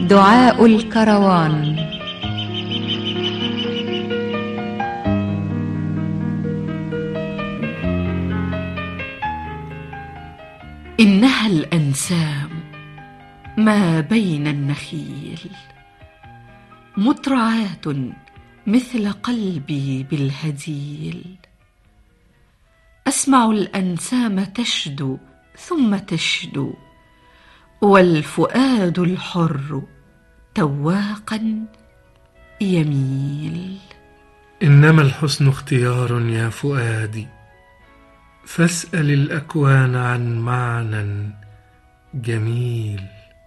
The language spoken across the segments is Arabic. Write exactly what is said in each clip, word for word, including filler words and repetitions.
دعاء الكروان. إنها الأنسام ما بين النخيل، مترعاة مثل قلبي بالهديل. أسمع الأنسام تشدو ثم تشدو، والفؤاد الحر تواقا يميل. إنما الحسن اختيار يا فؤادي، فاسأل الأكوان عن معنى جميل.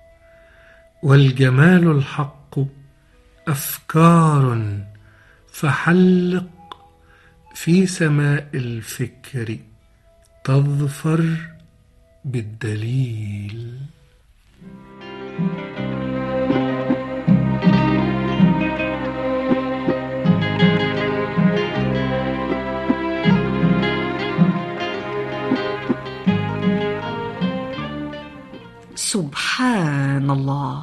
والجمال الحق أفكار، فحلق في سماء الفكر تظفر بالدليل. سبحان الله،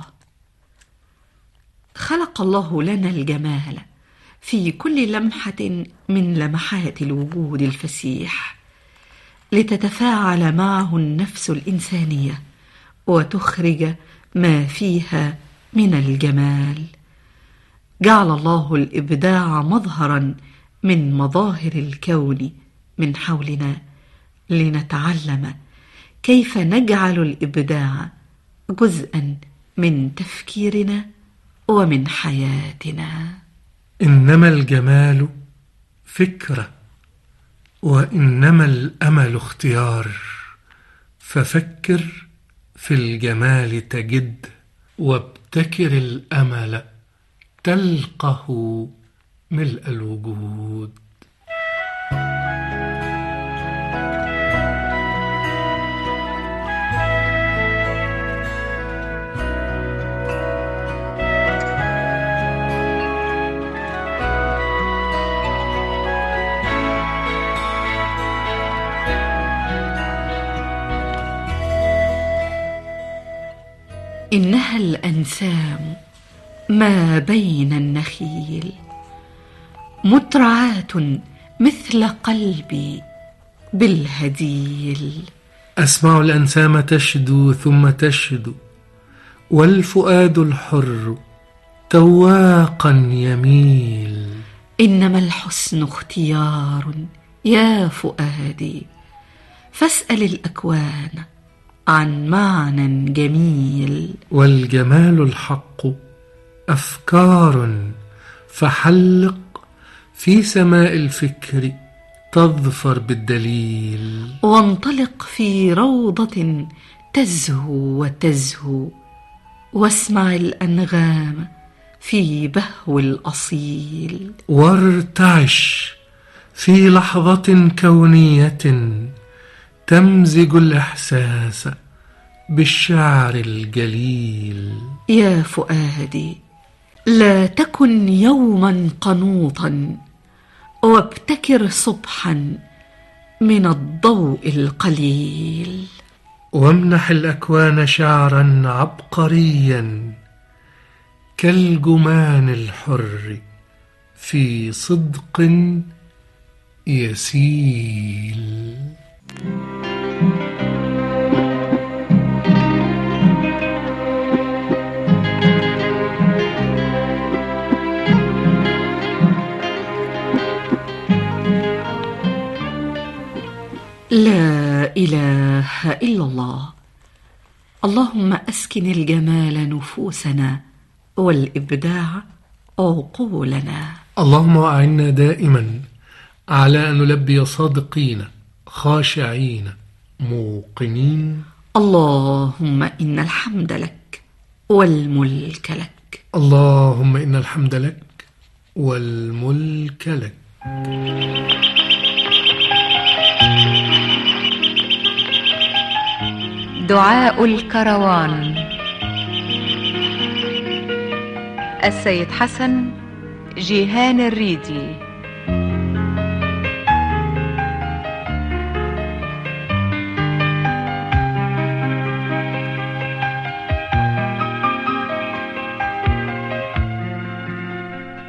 خلق الله لنا الجمال في كل لمحة من لمحات الوجود الفسيح، لتتفاعل معه النفس الإنسانية وتخرج ما فيها من الجمال. جعل الله الإبداع مظهرا من مظاهر الكون من حولنا، لنتعلم كيف نجعل الإبداع جزءا من تفكيرنا ومن حياتنا. إنما الجمال فكرة، وإنما الأمل اختيار. ففكر في الجمال تجد، وابتكر الأمل تلقه ملء الوجود. إنها الأنسام ما بين النخيل، مترعاة مثل قلبي بالهديل. أسمع الأنسام تشدو ثم تشدو، والفؤاد الحر تواقا يميل. إنما الحسن اختيار يا فؤادي، فاسأل الأكوان عن معنى جميل. والجمال الحق أفكار، فحلق في سماء الفكر تظفر بالدليل. وانطلق في روضة تزهو وتزهو، واسمع الأنغام في بهو الأصيل. وارتعش في لحظة كونية تمزج الإحساس بالشعر الجليل. يا فؤادي، لا تكن يوما قنوطا، وابتكر صبحا من الضوء القليل. وامنح الأكوان شعرا عبقريا كالجمان الحر في صدق يسيل. لا إله إلا الله. اللهم أسكن الجمال نفوسنا، والإبداع عقولنا. اللهم أعنا دائما على أن نلبي صادقين خاشعين موقنين. اللهم إن الحمد لك والملك لك. اللهم إن الحمد لك والملك لك. دعاء الكروان. السيد حسن جيهان الريدي.